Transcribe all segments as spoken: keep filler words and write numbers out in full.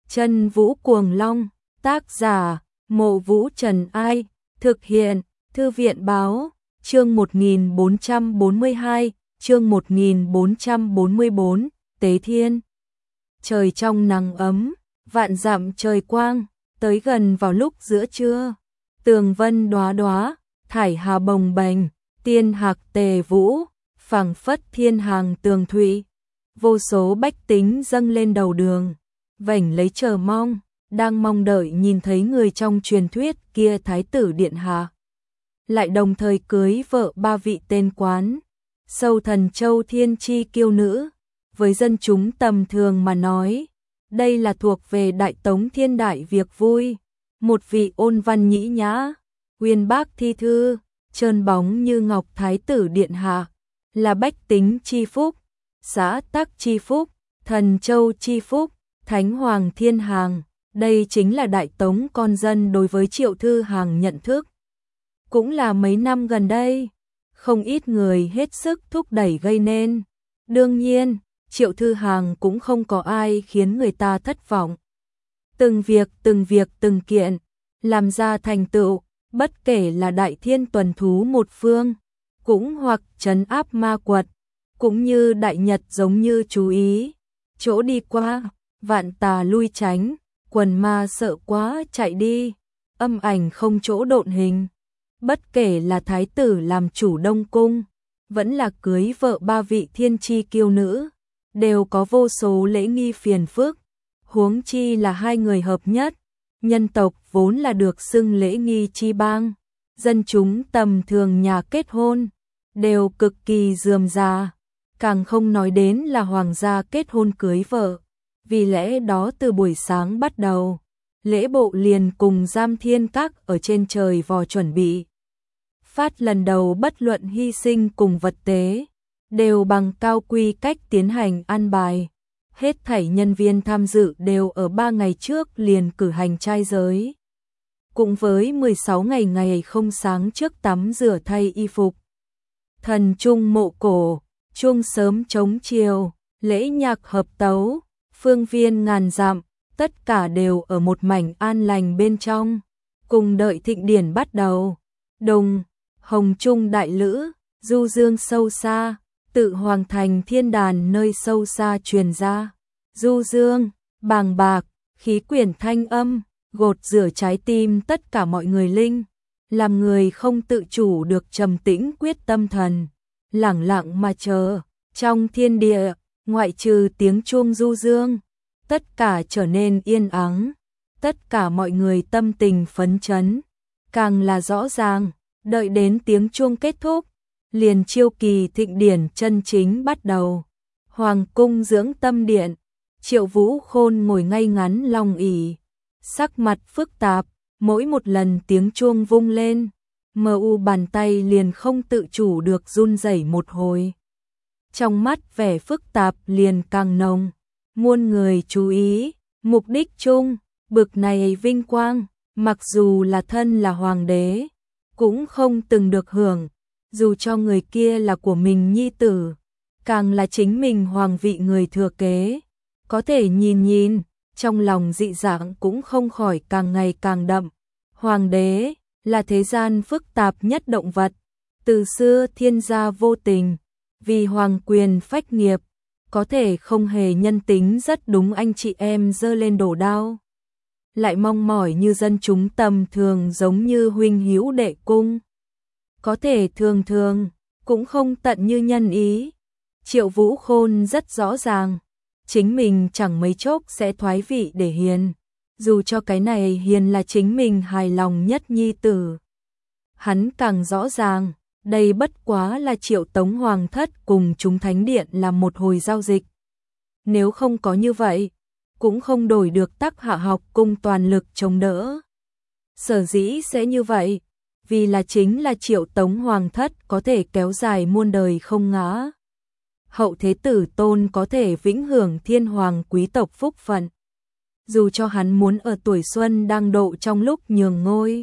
Chân Vũ Cuồng Long, tác giả, Mộ Vũ Trần Ai, thực hiện, Thư viện Báo, chương một nghìn bốn trăm bốn mươi hai, chương một nghìn bốn trăm bốn mươi bốn, Tế Thiên. Trời trong nắng ấm, vạn dặm trời quang, tới gần vào lúc giữa trưa, tường vân đóa đóa, thải hà bồng bềnh, tiên hạc tề vũ, phảng phất thiên hàng tường thụy. Vô số bách tính dâng lên đầu đường, vảnh lấy chờ mong, đang mong đợi nhìn thấy người trong truyền thuyết kia thái tử điện hạ. Lại đồng thời cưới vợ ba vị tên quán, sâu thần châu thiên chi kiêu nữ. Với dân chúng tầm thường mà nói, đây là thuộc về đại tống thiên đại việc vui. Một vị ôn văn nhĩ nhã, uyên bác thi thư, trơn bóng như ngọc thái tử điện hạ, là bách tính chi phúc, xã tắc chi phúc, thần châu chi phúc, thánh hoàng thiên hàng. Đây chính là đại tống con dân đối với Triệu Thư Hàng nhận thức. Cũng là mấy năm gần đây, không ít người hết sức thúc đẩy gây nên. Đương nhiên, Triệu Thư Hàng cũng không có ai khiến người ta thất vọng. Từng việc, từng việc, từng kiện, làm ra thành tựu, bất kể là đại thiên tuần thú một phương, cũng hoặc trấn áp ma quật, cũng như đại nhật giống như chú ý, chỗ đi qua, vạn tà lui tránh, quần ma sợ quá chạy đi, âm ảnh không chỗ độn hình. Bất kể là thái tử làm chủ Đông Cung, vẫn là cưới vợ ba vị thiên chi kiêu nữ, đều có vô số lễ nghi phiền phức, huống chi là hai người hợp nhất. Nhân tộc vốn là được xưng lễ nghi chi bang, dân chúng tầm thường nhà kết hôn, đều cực kỳ rườm rà, càng không nói đến là hoàng gia kết hôn cưới vợ. Vì lẽ đó từ buổi sáng bắt đầu, lễ bộ liền cùng Giam Thiên Các ở trên trời vò chuẩn bị. Phát lần đầu bất luận hy sinh cùng vật tế, đều bằng cao quy cách tiến hành an bài. Hết thảy nhân viên tham dự đều ở ba ngày trước liền cử hành trai giới. Cùng với mười sáu ngày ngày không sáng trước tắm rửa thay y phục. Thần trung mộ cổ, chuông sớm chống chiều, lễ nhạc hợp tấu, phương viên ngàn dặm, tất cả đều ở một mảnh an lành bên trong, cùng đợi thịnh điển bắt đầu. Đồng, hồng trung đại lữ, du dương sâu xa, tự hoàng thành thiên đàn nơi sâu xa truyền ra. Du dương, bàng bạc, khí quyển thanh âm, gột rửa trái tim tất cả mọi người linh, làm người không tự chủ được trầm tĩnh quyết tâm thần, lẳng lặng mà chờ. Trong thiên địa, ngoại trừ tiếng chuông du dương, tất cả trở nên yên ắng, tất cả mọi người tâm tình phấn chấn, càng là rõ ràng, đợi đến tiếng chuông kết thúc, liền chiêu kỳ thịnh điển chân chính bắt đầu. Hoàng cung dưỡng tâm điện, Triệu Vũ Khôn ngồi ngay ngắn long ỷ, sắc mặt phức tạp, mỗi một lần tiếng chuông vung lên, mờ u bàn tay liền không tự chủ được run rẩy một hồi. Trong mắt vẻ phức tạp liền càng nồng, muôn người chú ý, mục đích chung, bực này vinh quang, mặc dù là thân là hoàng đế, cũng không từng được hưởng, dù cho người kia là của mình nhi tử, càng là chính mình hoàng vị người thừa kế. Có thể nhìn nhìn, trong lòng dị dạng cũng không khỏi càng ngày càng đậm. Hoàng đế là thế gian phức tạp nhất động vật, từ xưa thiên gia vô tình, vì hoàng quyền phách nghiệp, có thể không hề nhân tính rất đúng anh chị em giơ lên đổ đao. Lại mong mỏi như dân chúng tầm thường giống như huynh hữu đệ cung. Có thể thường thường, cũng không tận như nhân ý. Triệu Vũ Khôn rất rõ ràng, chính mình chẳng mấy chốc sẽ thoái vị để hiền, dù cho cái này hiền là chính mình hài lòng nhất nhi tử. Hắn càng rõ ràng, đây bất quá là Triệu Tống Hoàng thất cùng chúng thánh điện làm một hồi giao dịch. Nếu không có như vậy, cũng không đổi được Tắc Hạ học cung toàn lực chống đỡ. Sở dĩ sẽ như vậy, vì là chính là Triệu Tống Hoàng thất có thể kéo dài muôn đời không ngã. Hậu thế tử tôn có thể vĩnh hưởng thiên hoàng quý tộc phúc phận. Dù cho hắn muốn ở tuổi xuân đang độ trong lúc nhường ngôi.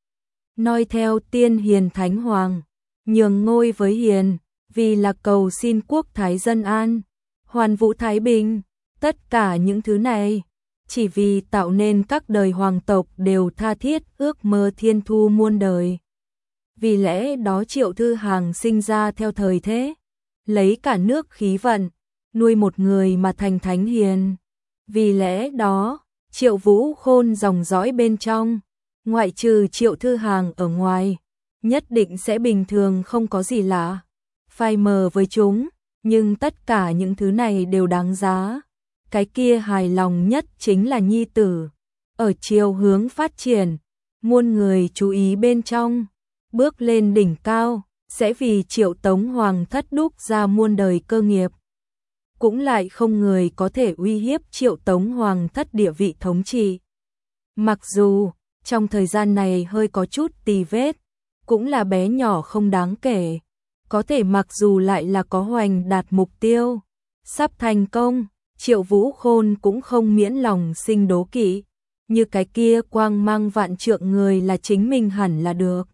Noi theo tiên hiền thánh hoàng, nhường ngôi với hiền, vì là cầu xin quốc thái dân an, hoàn vũ thái bình. Tất cả những thứ này, chỉ vì tạo nên các đời hoàng tộc đều tha thiết ước mơ thiên thu muôn đời. Vì lẽ đó Triệu Thư Hàng sinh ra theo thời thế, lấy cả nước khí vận, nuôi một người mà thành thánh hiền. Vì lẽ đó, Triệu Vũ Khôn dòng dõi bên trong, ngoại trừ Triệu Thư Hàng ở ngoài, nhất định sẽ bình thường không có gì lạ, phai mờ với chúng, nhưng tất cả những thứ này đều đáng giá. Cái kia hài lòng nhất chính là nhi tử, ở chiều hướng phát triển, muôn người chú ý bên trong, bước lên đỉnh cao, sẽ vì Triệu Tống Hoàng thất đúc ra muôn đời cơ nghiệp. Cũng lại không người có thể uy hiếp Triệu Tống Hoàng thất địa vị thống trị. Mặc dù, trong thời gian này hơi có chút tì vết, cũng là bé nhỏ không đáng kể. Có thể mặc dù lại là có hoành đạt mục tiêu, sắp thành công, Triệu Vũ Khôn cũng không miễn lòng sinh đố kỵ. Như cái kia quang mang vạn trượng người là chính mình hẳn là được.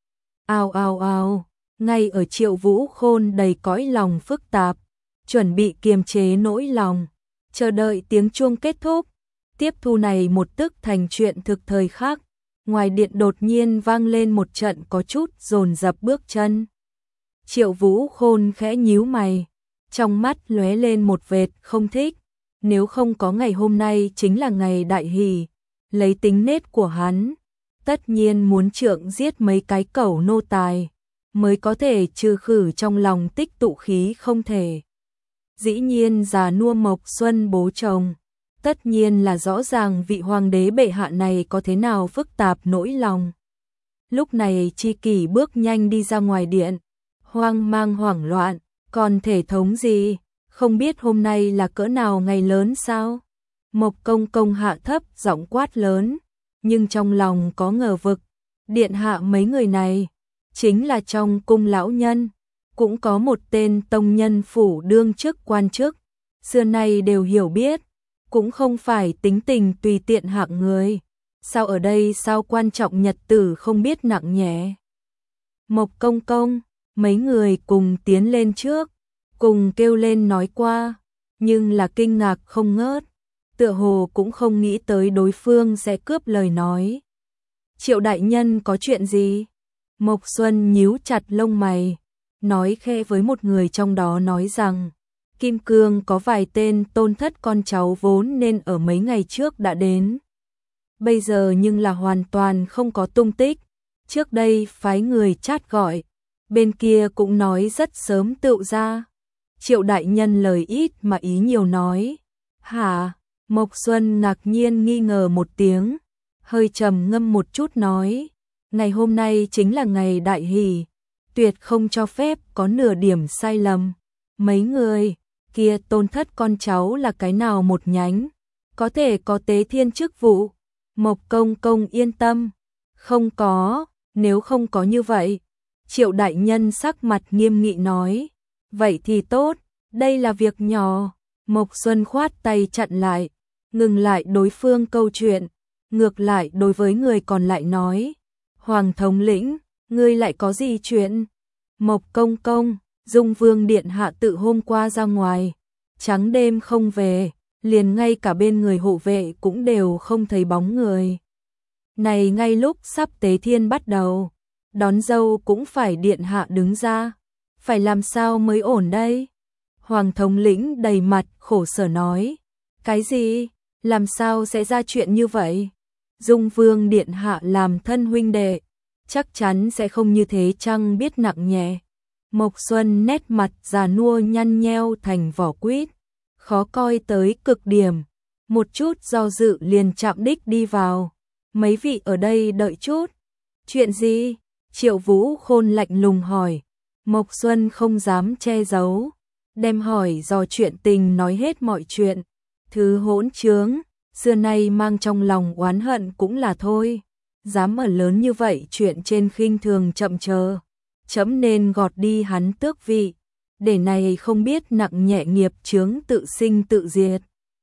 Ao ao ao, ngay ở Triệu Vũ Khôn đầy cõi lòng phức tạp, chuẩn bị kiềm chế nỗi lòng, chờ đợi tiếng chuông kết thúc, tiếp thu này một tức thành chuyện thực thời khác, ngoài điện đột nhiên vang lên một trận có chút dồn dập bước chân. Triệu Vũ Khôn khẽ nhíu mày, trong mắt lóe lên một vệt không thích, nếu không có ngày hôm nay chính là ngày đại hỷ, lấy tính nết của hắn, tất nhiên muốn trượng giết mấy cái cẩu nô tài, mới có thể trừ khử trong lòng tích tụ khí không thể. Dĩ nhiên già nua Mộc Xuân bố chồng, tất nhiên là rõ ràng vị hoàng đế bệ hạ này có thế nào phức tạp nỗi lòng. Lúc này Chi Kỷ bước nhanh đi ra ngoài điện, hoang mang hoảng loạn, còn thể thống gì, không biết hôm nay là cỡ nào ngày lớn sao? Mộc Công Công hạ thấp giọng quát lớn, nhưng trong lòng có ngờ vực, điện hạ mấy người này, chính là trong cung lão nhân, cũng có một tên tông nhân phủ đương chức quan chức, xưa nay đều hiểu biết, cũng không phải tính tình tùy tiện hạng người, sao ở đây sao quan trọng nhật tử không biết nặng nhẹ. Mộc Công Công, mấy người cùng tiến lên trước, cùng kêu lên nói qua, nhưng là kinh ngạc không ngớt, tựa hồ cũng không nghĩ tới đối phương sẽ cướp lời nói. Triệu đại nhân có chuyện gì? Mộc Xuân nhíu chặt lông mày, nói khe với một người trong đó nói rằng, Kim Cương có vài tên tôn thất con cháu vốn nên ở mấy ngày trước đã đến. Bây giờ nhưng là hoàn toàn không có tung tích, trước đây phái người chát gọi, bên kia cũng nói rất sớm tựu ra. Triệu đại nhân lời ít mà ý nhiều nói. Hả? Mộc Xuân ngạc nhiên nghi ngờ một tiếng, hơi trầm ngâm một chút nói, ngày hôm nay chính là ngày đại hỷ, tuyệt không cho phép có nửa điểm sai lầm. Mấy người kia tôn thất con cháu là cái nào một nhánh, có thể có tế thiên chức vụ. Mộc Công Công yên tâm, không có, nếu không có như vậy. Triệu đại nhân sắc mặt nghiêm nghị nói, vậy thì tốt, đây là việc nhỏ. Mộc Xuân khoát tay chặn lại, ngừng lại đối phương câu chuyện, ngược lại đối với người còn lại nói, Hoàng thống lĩnh, ngươi lại có gì chuyện? Mộc Công Công, Dung Vương điện hạ tự hôm qua ra ngoài, trắng đêm không về, liền ngay cả bên người hộ vệ cũng đều không thấy bóng người. Này ngay lúc sắp tế thiên bắt đầu, đón dâu cũng phải điện hạ đứng ra, phải làm sao mới ổn đây? Hoàng thống lĩnh đầy mặt khổ sở nói, cái gì? Làm sao sẽ ra chuyện như vậy? Dung Vương điện hạ làm thân huynh đệ, chắc chắn sẽ không như thế chăng biết nặng nhẹ. Mộc Xuân nét mặt già nua nhăn nheo thành vỏ quýt, khó coi tới cực điểm, một chút do dự liền chạm đích đi vào. Mấy vị ở đây đợi chút. Chuyện gì? Triệu Vũ Khôn lạnh lùng hỏi. Mộc Xuân không dám che giấu, đem hỏi do chuyện tình nói hết mọi chuyện. Thứ hỗn trướng, xưa nay mang trong lòng oán hận cũng là thôi, dám ở lớn như vậy chuyện trên khinh thường chậm chờ, chấm nên gọt đi hắn tước vị, để này không biết nặng nhẹ nghiệp chướng tự sinh tự diệt.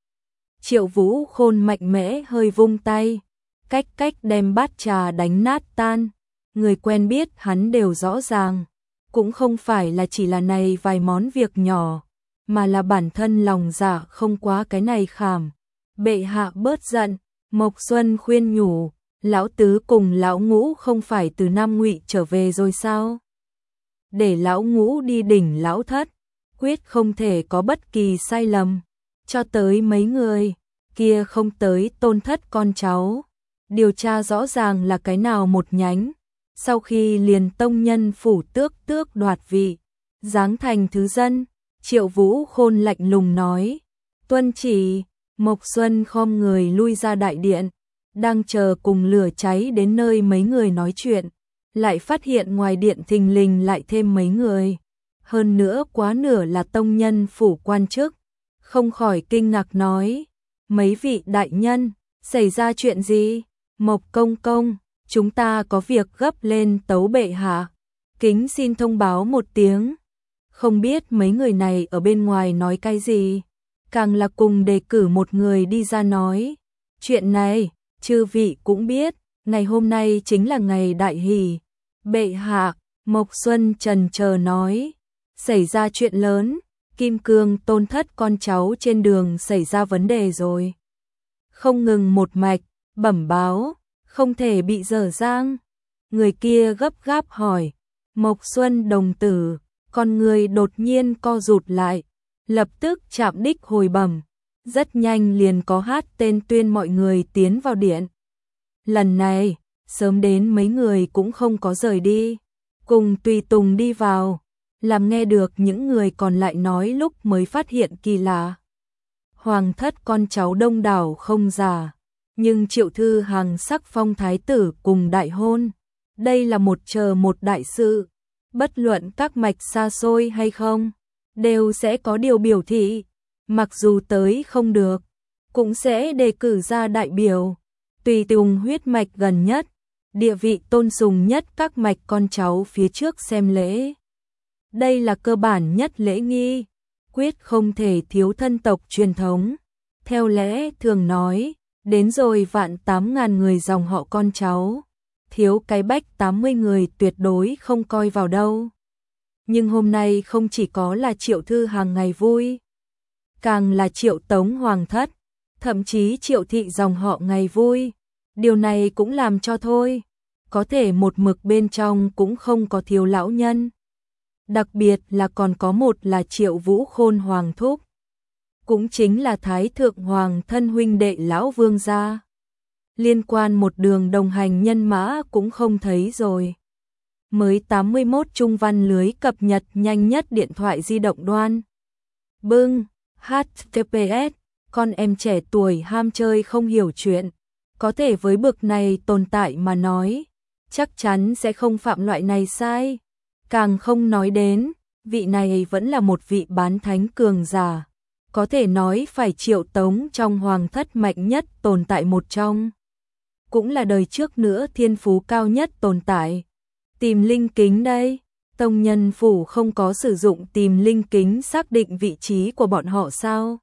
Triệu Vũ Khôn mạnh mẽ hơi vung tay, cách cách đem bát trà đánh nát tan, người quen biết hắn đều rõ ràng, cũng không phải là chỉ là này vài món việc nhỏ, mà là bản thân lòng dạ không quá cái này khảm, Bệ hạ bớt giận, Mộc Xuân khuyên nhủ, lão tứ cùng lão ngũ không phải từ Nam Ngụy trở về rồi sao? Để lão ngũ đi đỉnh lão thất, quyết không thể có bất kỳ sai lầm, cho tới mấy người kia không tới tôn thất con cháu. Điều tra rõ ràng là cái nào một nhánh, sau khi liền tông nhân phủ tước tước đoạt vị, giáng thành thứ dân, Triệu Vũ Khôn lạnh lùng nói, tuân chỉ. Mộc Xuân khom người lui ra đại điện, đang chờ cùng lửa cháy đến nơi mấy người nói chuyện, lại phát hiện ngoài điện thình lình lại thêm mấy người, hơn nữa quá nửa là tông nhân phủ quan chức, không khỏi kinh ngạc nói, mấy vị đại nhân, xảy ra chuyện gì? Mộc công công, chúng ta có việc gấp lên tấu bệ hạ, kính xin thông báo một tiếng. Không biết mấy người này ở bên ngoài nói cái gì, càng là cùng đề cử một người đi ra nói, chuyện này, chư vị cũng biết, ngày hôm nay chính là ngày đại hỷ. Bệ hạ, Mộc Xuân trần chờ nói, xảy ra chuyện lớn, Kim Cương tôn thất con cháu trên đường xảy ra vấn đề rồi. Không ngừng một mạch, bẩm báo, không thể bị dở dang. Người kia gấp gáp hỏi, Mộc Xuân đồng tử, con người đột nhiên co rụt lại, lập tức chạm đích hồi bẩm, rất nhanh liền có hát tên tuyên mọi người tiến vào điện. Lần này, sớm đến mấy người cũng không có rời đi, cùng tùy tùng đi vào, làm nghe được những người còn lại nói lúc mới phát hiện kỳ lạ. Hoàng thất con cháu đông đảo không già, nhưng Triệu Thư Hằng sắc phong thái tử cùng đại hôn, đây là một chờ một đại sự, bất luận các mạch xa xôi hay không, đều sẽ có điều biểu thị, mặc dù tới không được, cũng sẽ đề cử ra đại biểu, tùy tùng huyết mạch gần nhất, địa vị tôn sùng nhất các mạch con cháu phía trước xem lễ. Đây là cơ bản nhất lễ nghi, quyết không thể thiếu thân tộc truyền thống. Theo lẽ thường nói, đến rồi vạn tám ngàn người dòng họ con cháu, thiếu cái bách tám mươi người tuyệt đối không coi vào đâu. Nhưng hôm nay không chỉ có là Triệu Thư Hằng ngày vui, càng là Triệu Tống Hoàng thất, thậm chí Triệu thị dòng họ ngày vui. Điều này cũng làm cho thôi, có thể một mực bên trong cũng không có thiếu lão nhân. Đặc biệt là còn có một là Triệu Vũ Khôn Hoàng thúc, cũng chính là Thái Thượng Hoàng thân huynh đệ lão vương gia. Liên quan một đường đồng hành nhân mã cũng không thấy rồi. Mới tám mươi mốt trung văn lưới cập nhật nhanh nhất điện thoại di động đoan. Bưng, H T T P S, con em trẻ tuổi ham chơi không hiểu chuyện, có thể với bực này tồn tại mà nói, chắc chắn sẽ không phạm loại này sai. Càng không nói đến, vị này vẫn là một vị bán thánh cường giả, có thể nói phải Triệu Tống trong hoàng thất mạnh nhất tồn tại một trong. Cũng là đời trước nữa thiên phú cao nhất tồn tại. Tìm linh kính đây, tông nhân phủ không có sử dụng tìm linh kính xác định vị trí của bọn họ sao?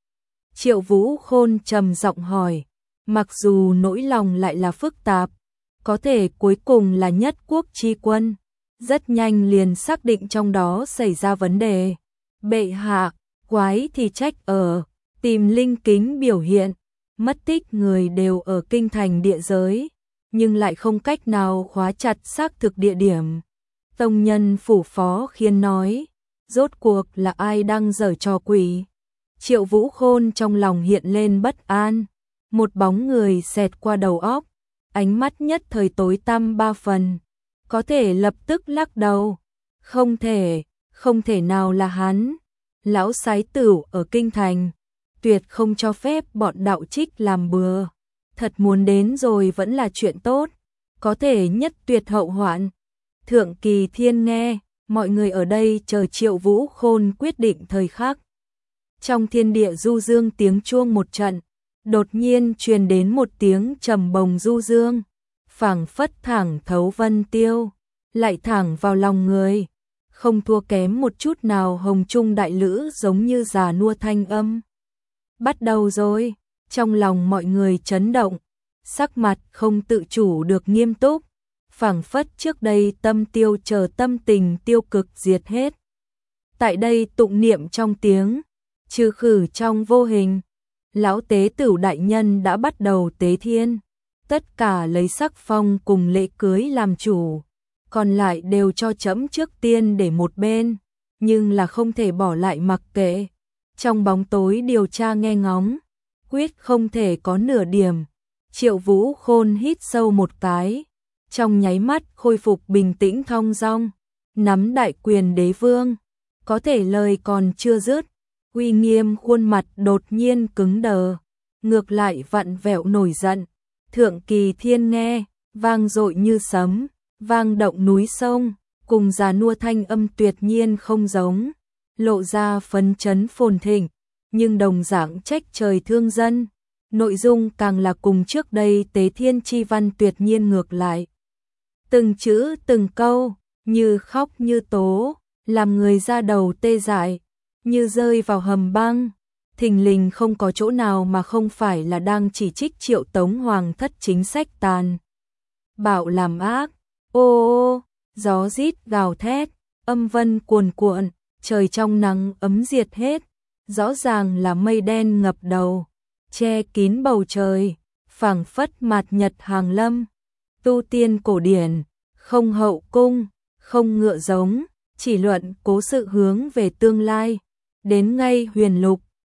Triệu Vũ Khôn trầm giọng hỏi, mặc dù nỗi lòng lại là phức tạp, có thể cuối cùng là nhất quốc chi quân, rất nhanh liền xác định trong đó xảy ra vấn đề. Bệ hạ, quái thì trách ở, tìm linh kính biểu hiện, mất tích người đều ở kinh thành địa giới, nhưng lại không cách nào khóa chặt xác thực địa điểm. Tông nhân phủ phó khiên nói, rốt cuộc là ai đang giở trò quỷ? Triệu Vũ Khôn trong lòng hiện lên bất an, một bóng người xẹt qua đầu óc, ánh mắt nhất thời tối tăm ba phần, có thể lập tức lắc đầu, không thể, không thể nào là hắn. Lão sái tửu ở kinh thành, tuyệt không cho phép bọn đạo trích làm bừa, thật muốn đến rồi vẫn là chuyện tốt, có thể nhất tuyệt hậu hoạn. Thượng Kỳ Thiên nghe, mọi người ở đây chờ Triệu Vũ Khôn quyết định thời khắc. Trong thiên địa du dương tiếng chuông một trận, đột nhiên truyền đến một tiếng trầm bồng du dương, phảng phất thẳng thấu vân tiêu, lại thẳng vào lòng người, không thua kém một chút nào hồng trung đại lữ giống như già nua thanh âm. Bắt đầu rồi, trong lòng mọi người chấn động, sắc mặt không tự chủ được nghiêm túc, phảng phất trước đây tâm tiêu chờ tâm tình tiêu cực diệt hết. Tại đây tụng niệm trong tiếng, trừ khử trong vô hình, Lão tế tửu đại nhân đã bắt đầu tế thiên, tất cả lấy sắc phong cùng lễ cưới làm chủ, còn lại đều cho trẫm trước tiên để một bên, nhưng là không thể bỏ lại mặc kệ. Trong bóng tối điều tra nghe ngóng, quyết không thể có nửa điểm. Triệu Vũ Khôn hít sâu một cái, trong nháy mắt khôi phục bình tĩnh thong dong, nắm đại quyền đế vương, có thể lời còn chưa dứt, uy nghiêm khuôn mặt đột nhiên cứng đờ, ngược lại vặn vẹo nổi giận. Thượng kỳ thiên nghe, vang dội như sấm, vang động núi sông, cùng già nua thanh âm tuyệt nhiên không giống, lộ ra phấn chấn phồn thịnh, nhưng đồng dạng trách trời thương dân. Nội dung càng là cùng trước đây tế thiên chi văn tuyệt nhiên ngược lại. Từng chữ từng câu, như khóc như tố, làm người ra đầu tê dại, như rơi vào hầm băng. Thình lình không có chỗ nào mà không phải là đang chỉ trích Triệu Tống Hoàng thất chính sách tàn bạo làm ác. Ô ô, gió rít gào thét, âm vân cuồn cuộn, trời trong nắng ấm diệt hết, rõ ràng là mây đen ngập đầu, che kín bầu trời, phảng phất mạt nhật hàng lâm. Tu tiên cổ điển, không hậu cung, không ngựa giống, chỉ luận cố sự hướng về tương lai. Đến ngay huyền lục,